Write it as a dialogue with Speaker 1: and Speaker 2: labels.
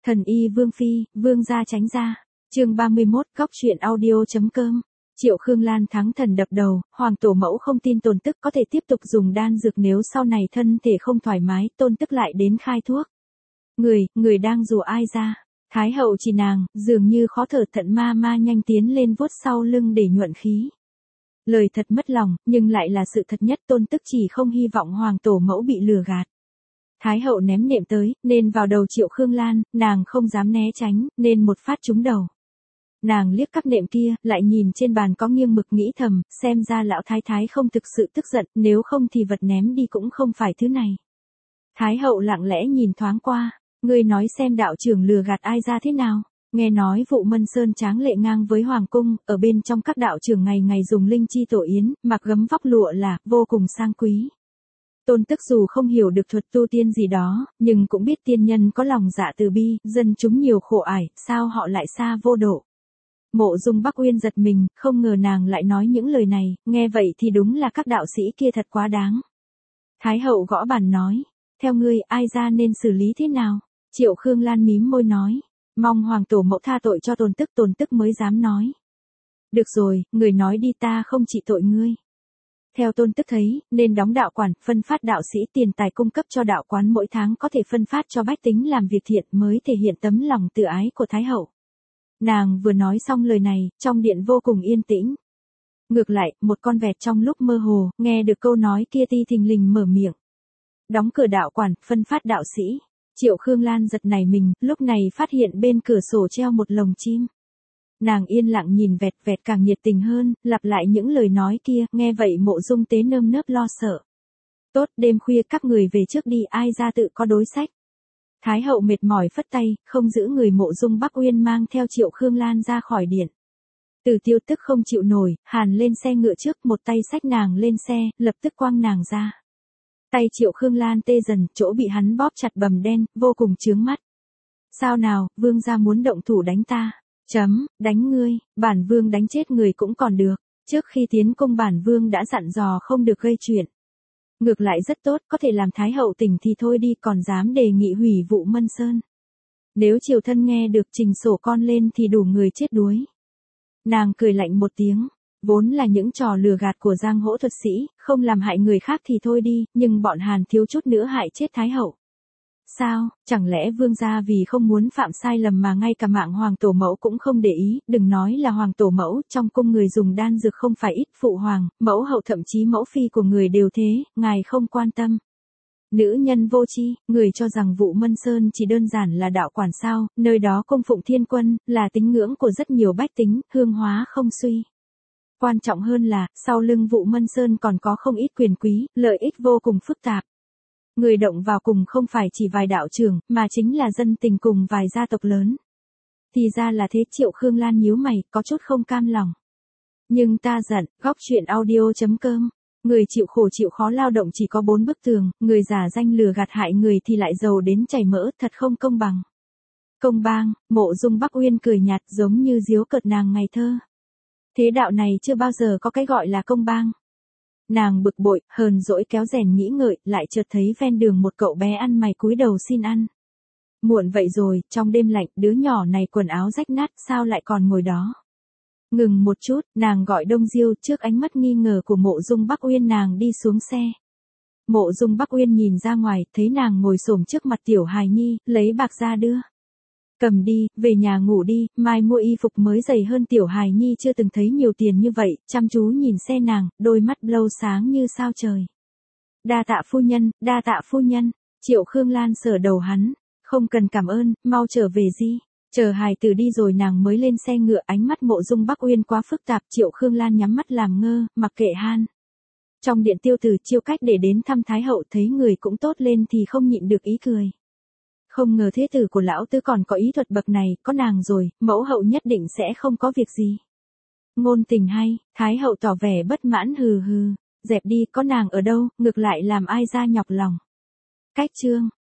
Speaker 1: Thần y Vương Phi, Vương gia tránh ra. Chương 31, góc truyện audio.com. Triệu Khương Lan thắng thần đập đầu, Hoàng tổ mẫu không tin Tôn Tức có thể tiếp tục dùng đan dược nếu sau này thân thể không thoải mái, Tôn Tức lại đến khai thuốc. Người đang rủa ai ra? Thái hậu chỉ nàng, dường như khó thở, thận ma nhanh tiến lên vuốt sau lưng để nhuận khí. Lời thật mất lòng, nhưng lại là sự thật nhất, Tôn Tức chỉ không hy vọng Hoàng tổ mẫu bị lừa gạt. Thái hậu ném nệm tới, nên vào đầu Triệu Khương Lan, nàng không dám né tránh, nên một phát trúng đầu. Nàng liếc các nệm kia, lại nhìn trên bàn có nghiêng mực nghĩ thầm, xem ra lão thái thái không thực sự tức giận, nếu không thì vật ném đi cũng không phải thứ này. Thái hậu lặng lẽ nhìn thoáng qua, ngươi nói xem đạo trưởng lừa gạt ai ra thế nào. Nghe nói vụ Mân Sơn tráng lệ ngang với hoàng cung, ở bên trong các đạo trưởng ngày ngày dùng linh chi tổ yến, mặc gấm vóc lụa là vô cùng sang quý. Tôn Tức dù không hiểu được thuật tu tiên gì đó, nhưng cũng biết tiên nhân có lòng dạ từ bi, dân chúng nhiều khổ ải, sao họ lại xa vô độ. Mộ Dung Bắc Uyên giật mình, không ngờ nàng lại nói những lời này, nghe vậy thì đúng là các đạo sĩ kia thật quá đáng. Thái hậu gõ bàn nói, theo ngươi ai ra nên xử lý thế nào? Triệu Khương Lan mím môi nói, mong Hoàng tổ mẫu tha tội cho Tôn Tức mới dám nói. Được rồi, người nói đi, ta không trị tội ngươi. Theo Tôn Tức thấy, nên đóng đạo quản, phân phát đạo sĩ tiền tài cung cấp cho đạo quán mỗi tháng có thể phân phát cho bách tính làm việc thiện mới thể hiện tấm lòng từ ái của Thái hậu. Nàng vừa nói xong lời này, trong điện vô cùng yên tĩnh. Ngược lại, một con vẹt trong lúc mơ hồ, nghe được câu nói kia ti thình lình mở miệng. Đóng cửa đạo quản, phân phát đạo sĩ. Triệu Khương Lan giật nảy mình, lúc này phát hiện bên cửa sổ treo một lồng chim. Nàng yên lặng nhìn vẹt càng nhiệt tình hơn, lặp lại những lời nói kia, nghe vậy Mộ Dung Tế nơm nớp lo sợ. Tốt, đêm khuya các người về trước đi, ai ra tự có đối sách. Thái hậu mệt mỏi phất tay, không giữ người. Mộ Dung Bắc Uyên mang theo Triệu Khương Lan ra khỏi điện. Từ Tiêu tức không chịu nổi, hàn lên xe ngựa trước, một tay xách nàng lên xe, lập tức quăng nàng ra. Tay Triệu Khương Lan tê dần, chỗ bị hắn bóp chặt bầm đen, vô cùng chướng mắt. Sao nào, vương gia muốn động thủ đánh ta? Đánh ngươi, bản vương đánh chết người cũng còn được. Trước khi tiến cung bản vương đã dặn dò không được gây chuyện. Ngược lại rất tốt, có thể làm Thái hậu tỉnh thì thôi đi, còn dám đề nghị hủy vụ Mân Sơn. Nếu triều thân nghe được trình sổ con lên thì đủ người chết đuối. Nàng cười lạnh một tiếng, vốn là những trò lừa gạt của giang hỗ thuật sĩ, không làm hại người khác thì thôi đi, nhưng bọn Hàn thiếu chút nữa hại chết Thái hậu. Sao, chẳng lẽ vương gia vì không muốn phạm sai lầm mà ngay cả mạng Hoàng tổ mẫu cũng không để ý, đừng nói là Hoàng tổ mẫu, trong cung người dùng đan dược không phải ít, phụ hoàng, mẫu hậu thậm chí mẫu phi của người đều thế, ngài không quan tâm. Nữ nhân vô tri, người cho rằng vụ Mân Sơn chỉ đơn giản là đạo quản sao, nơi đó cung phụng thiên quân, là tín ngưỡng của rất nhiều bách tính, hương hóa không suy. Quan trọng hơn là, sau lưng vụ Mân Sơn còn có không ít quyền quý, lợi ích vô cùng phức tạp. Người động vào cùng không phải chỉ vài đạo trưởng, mà chính là dân tình cùng vài gia tộc lớn. Thì ra là thế. Triệu Khương Lan nhíu mày, có chút không cam lòng. Nhưng ta giận, góc truyện audio.com. Người chịu khổ chịu khó lao động chỉ có 4 bức tường, người giả danh lừa gạt hại người thì lại giàu đến chảy mỡ, thật không công bằng. Công bang, Mộ Dung Bắc Uyên cười nhạt giống như giễu cợt nàng ngày thơ. Thế đạo này chưa bao giờ có cái gọi là công bang. Nàng bực bội, hờn dỗi kéo rèn nghĩ ngợi, lại chợt thấy ven đường một cậu bé ăn mày cúi đầu xin ăn. Muộn vậy rồi, trong đêm lạnh, đứa nhỏ này quần áo rách nát, sao lại còn ngồi đó? Ngừng một chút, nàng gọi Đông Diêu, trước ánh mắt nghi ngờ của Mộ Dung Bắc Uyên nàng đi xuống xe. Mộ Dung Bắc Uyên nhìn ra ngoài, thấy nàng ngồi xổm trước mặt tiểu hài nhi, lấy bạc ra đưa. Cầm đi, về nhà ngủ đi, mai mua y phục mới dày hơn. Tiểu hài nhi chưa từng thấy nhiều tiền như vậy, chăm chú nhìn xe nàng, đôi mắt blâu sáng như sao trời. Đa tạ phu nhân, đa tạ phu nhân. Triệu Khương Lan sờ đầu hắn, không cần cảm ơn, mau trở về đi. Chờ hài tử đi rồi nàng mới lên xe ngựa. Ánh mắt Mộ Dung Bắc Uyên quá phức tạp, Triệu Khương Lan nhắm mắt làm ngơ, mặc kệ han. Trong điện Tiêu Tử chiêu cách để đến thăm Thái hậu, thấy người cũng tốt lên thì không nhịn được ý cười. Không ngờ thế tử của lão tứ còn có ý thuật bậc này, có nàng rồi, mẫu hậu nhất định sẽ không có việc gì. Ngôn tình hay, Thái hậu tỏ vẻ bất mãn hừ hừ, dẹp đi, có nàng ở đâu, ngược lại làm ai ra nhọc lòng. Cách chương.